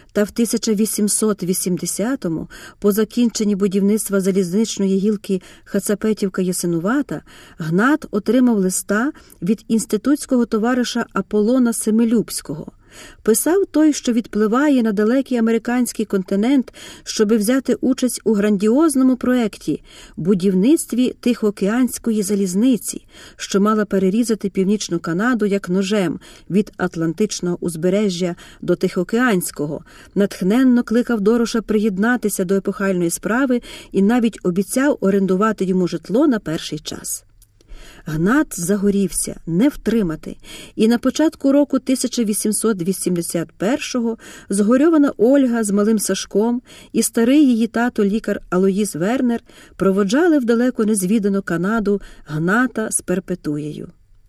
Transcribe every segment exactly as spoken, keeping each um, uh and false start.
Та в тисяча вісімсот вісімдесятому, по закінченні будівництва залізничної гілки Хацапетівка-Ясинувата, Гнат отримав листа від інститутського товариша Аполлона Семилюбського. Писав той, що відпливає на далекий американський континент, щоби взяти участь у грандіозному проекті – будівництві Тихоокеанської залізниці, що мала перерізати Північну Канаду як ножем від Атлантичного узбережжя до Тихоокеанського, натхненно кликав Дороша приєднатися до епохальної справи і навіть обіцяв орендувати йому житло на перший час. Гнат загорівся, не втримати, і на початку року тисяча вісімсот вісімдесят першого згорьована Ольга з малим Сашком і старий її тато-лікар Алоїз Вернер проводжали в далеко незвідану Канаду Гната з Перпетуєю.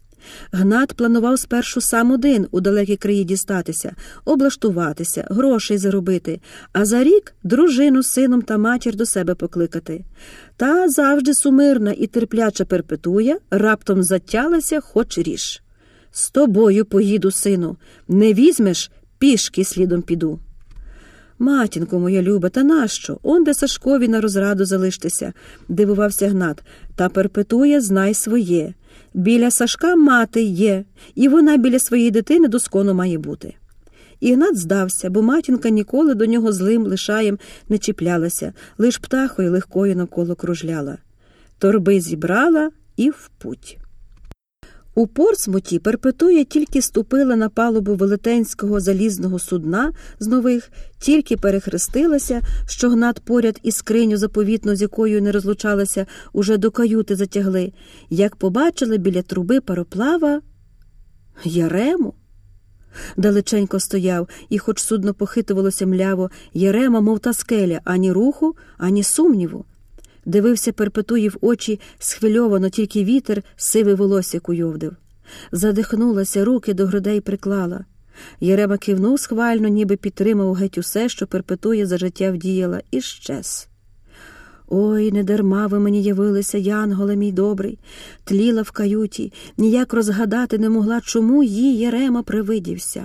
Гнат планував спершу сам один у далекі краї дістатися, облаштуватися, грошей заробити, а за рік дружину з сином та матір до себе покликати. Та завжди сумирна і терпляча Перпетуя раптом затялася, хоч ріж. «З тобою поїду, сину, не візьмеш, пішки слідом піду». «Матінко моя люба, та нащо? Он де Сашкові на розраду залиштеся», – дивувався Гнат. «Та Перпетуя знай своє. Біля Сашка мати є, і вона біля своєї дитини доскону має бути». Ігнат здався, бо матінка ніколи до нього злим лишаєм не чіплялася, лиш птахою легкою навколо кружляла. Торби зібрала і в путь. У Портсмуті Перпетуя тільки ступила на палубу велетенського залізного судна з нових, тільки перехрестилася, що Гнат поряд із скриню заповітну, з якою не розлучалася, уже до каюти затягли, як побачили біля труби пароплава Ярему. Далеченько стояв, і хоч судно похитувалося мляво, Ярема, мов та скеля, ані руху, ані сумніву. Дивився Перпетуї в очі схвильовано, тільки вітер сиве волосся куйовдив. Задихнулася, руки до грудей приклала. Ярема кивнув схвально, ніби підтримав геть усе, що Перпетуя за життя вдіяла, і щез. «Ой, недарма ви мені явилися, янголе мій добрий», тліла в каюті, ніяк розгадати не могла, чому їй Ярема привидівся.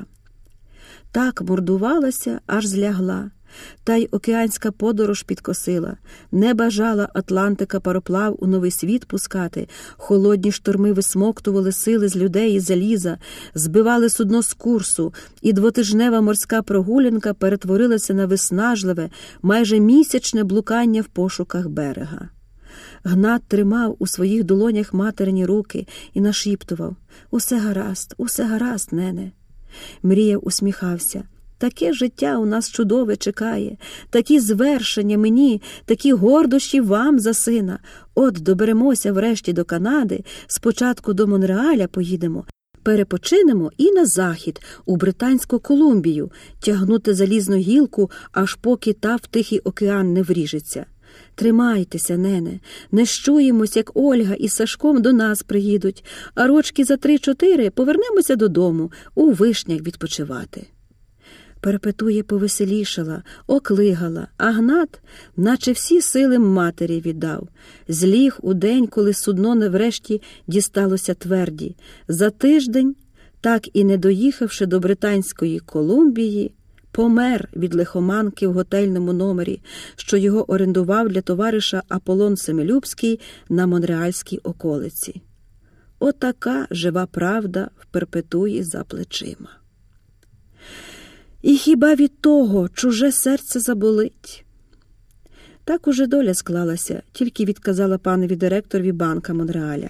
Так мордувалася, аж злягла. Та й океанська подорож підкосила. Не бажала Атлантика пароплав у новий світ пускати. Холодні шторми висмоктували сили з людей і заліза, збивали судно з курсу, і двотижнева морська прогулянка перетворилася на виснажливе, майже місячне блукання в пошуках берега. Гнат тримав у своїх долонях материні руки і нашіптував: «Усе гаразд, усе гаразд, нене». Мріяв, усміхався. Таке життя у нас чудове чекає, такі звершення мені, такі гордощі вам за сина. От доберемося врешті до Канади, спочатку до Монреаля поїдемо, перепочинемо і на захід, у Британську Колумбію, тягнути залізну гілку, аж поки та в Тихий океан не вріжеться. Тримайтеся, нене, не щуємось, як Ольга із Сашком до нас приїдуть, а рочки за три-чотири повернемося додому, у Вишнях відпочивати». Перпетуя повеселішала, оклигала, а Гнат, наче всі сили матері віддав. Зліг у день, коли судно неврешті дісталося тверді. За тиждень, так і не доїхавши до Британської Колумбії, помер від лихоманки в готельному номері, що його орендував для товариша Аполлон Семилюбський на Монреальській околиці. Отака жива правда в Перпетуї за плечима. І хіба від того чуже серце заболить? Так уже доля склалася, тільки відказала панові директорові банка Монреаля.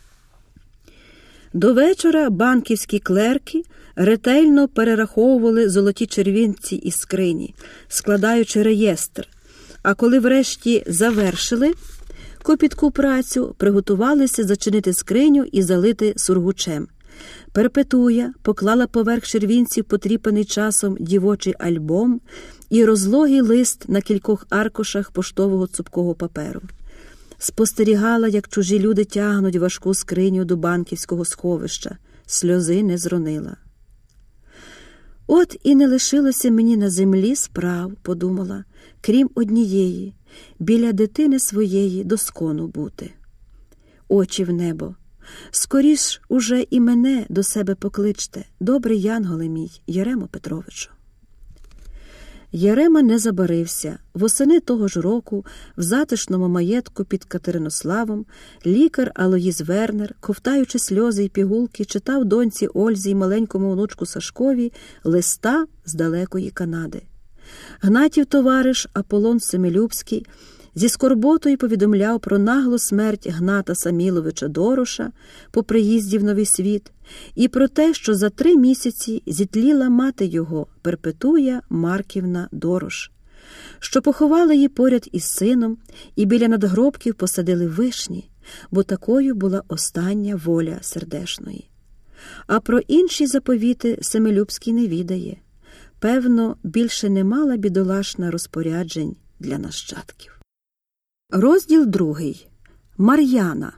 До вечора банківські клерки ретельно перераховували золоті червінці із скрині, складаючи реєстр, а коли врешті завершили копітку працю, приготувалися зачинити скриню і залити сургучем. Перпетуя поклала поверх червінців потріпаний часом дівочий альбом і розлогий лист на кількох аркушах поштового цупкого паперу. Спостерігала, як чужі люди тягнуть важку скриню до банківського сховища. Сльози не зронила. «От і не лишилося мені на землі справ», – подумала, крім однієї – біля дитини своєї доскону бути. Очі в небо. Скоріш уже і мене до себе покличте, добрий янголе мій, Яремо Петровичу. Ярема не забарився. Восени того ж року в затишному маєтку під Катеринославом лікар Алоїз Вернер, ковтаючи сльози й пігулки, читав доньці Ользі й маленькому онучку Сашкові листа з далекої Канади. Гнатів товариш Аполлон Семилюбський зі скорботою повідомляв про наглу смерть Гната Саміловича Дороша по приїзді в Новий Світ і про те, що за три місяці зітліла мати його, Перпетуя Марківна Дорош, що поховали її поряд із сином і біля надгробків посадили вишні, бо такою була остання воля сердешної. А про інші заповіти Семилюбський не відає. Певно, більше не мала бідолашна розпоряджень для нащадків. Розділ другий. Мар'яна.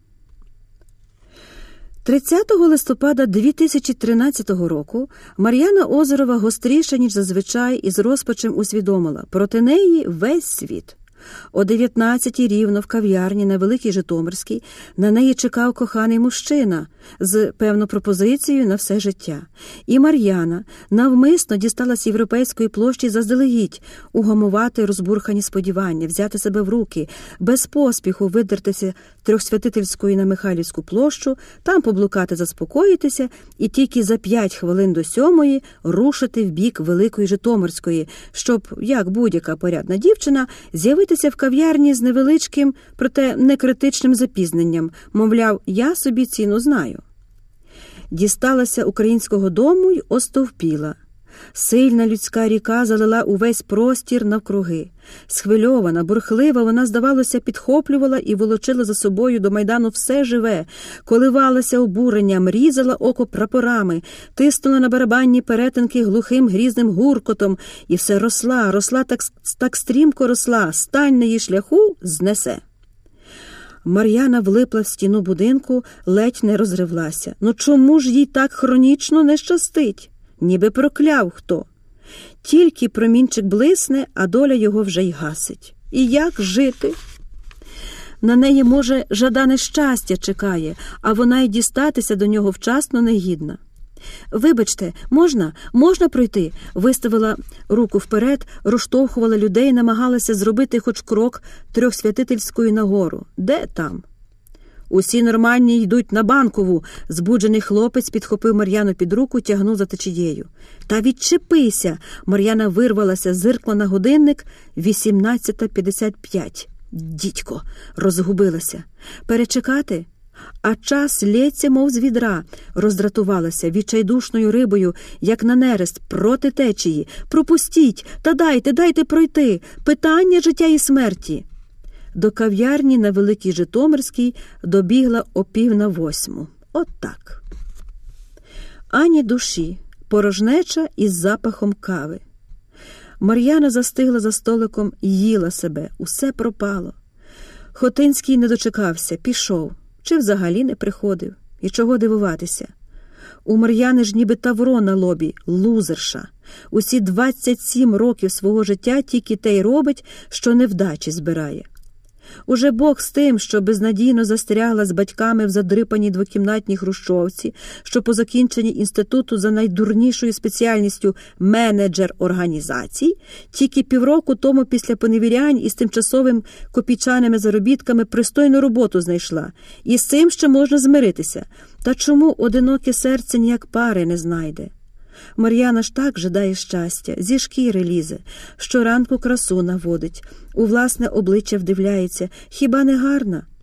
тридцятого листопада дві тисячі тринадцятого року Мар'яна Озерова гостріше, ніж зазвичай, із розпачем усвідомила – проти неї весь світ. О дев'ятнадцятій рівно в кав'ярні на Великій Житомирській на неї чекав коханий мужчина з, певно, пропозицією на все життя. І Мар'яна навмисно дісталась Європейської площі заздалегідь угамувати розбурхані сподівання, взяти себе в руки, без поспіху видертися Трьохсвятительської на Михайлівську площу, там поблукати, заспокоїтися і тільки за п'ять хвилин до сьомої рушити в бік Великої Житомирської, щоб, як будь-яка порядна дівчина, з'явитися в кав'ярні з невеличким, проте не критичним запізненням, мовляв, я собі ціну знаю. Дісталася українського дому й остовпіла. Сильна людська ріка залила увесь простір навкруги. Схвильована, бурхлива, вона, здавалося, підхоплювала і волочила за собою до майдану все живе, коливалася обуренням, різала око прапорами, тиснула на барабанні перетинки глухим грізним гуркотом, і все росла, росла так, так стрімко росла, стань на її шляху знесе. Мар'яна влипла в стіну будинку, ледь не розривлася. Ну чому ж їй так хронічно не щастить? Ніби прокляв хто. Тільки промінчик блисне, а доля його вже й гасить. І як жити? На неї, може, жадане щастя чекає, а вона й дістатися до нього вчасно негідна. «Вибачте, можна? Можна пройти?» Виставила руку вперед, розштовхувала людей, намагалася зробити хоч крок Трьохсвятительської нагору. Де там? «Усі нормальні йдуть на Банкову», – збуджений хлопець підхопив Мар'яну під руку, тягнув за течією. «Та відчепися!» – Мар'яна вирвалася, зиркла на годинник. вісімнадцята п'ятдесят п'ять. «Дідько!» – розгубилася. «Перечекати?» А час лється, мов з відра, роздратувалася відчайдушною рибою, як на нерест, проти течії. «Пропустіть! Та дайте, дайте пройти! Питання життя і смерті!» До кав'ярні на Великій Житомирській добігла о пів на восьму. От так. Ані душі, порожнеча із запахом кави. Мар'яна застигла за столиком, їла себе, усе пропало. Хотинський не дочекався, пішов. Чи взагалі не приходив? І чого дивуватися? У Мар'яни ж ніби тавро на лобі, лузерша. Усі двадцять сім років свого життя тільки те й робить, що невдачі збирає. Уже Бог з тим, що безнадійно застрягла з батьками в задрипаній двокімнатній хрущовці, що по закінченні інституту за найдурнішою спеціальністю менеджер організацій, тільки півроку тому після поневірянь із тимчасовим копійчаними заробітками пристойну роботу знайшла. І з цим ще можна змиритися. Та чому одиноке серце ніяк пари не знайде? Мар'яна ж так жадає щастя, зі шкіри лізе, щоранку красу наводить, у власне обличчя вдивляється. Хіба не гарна?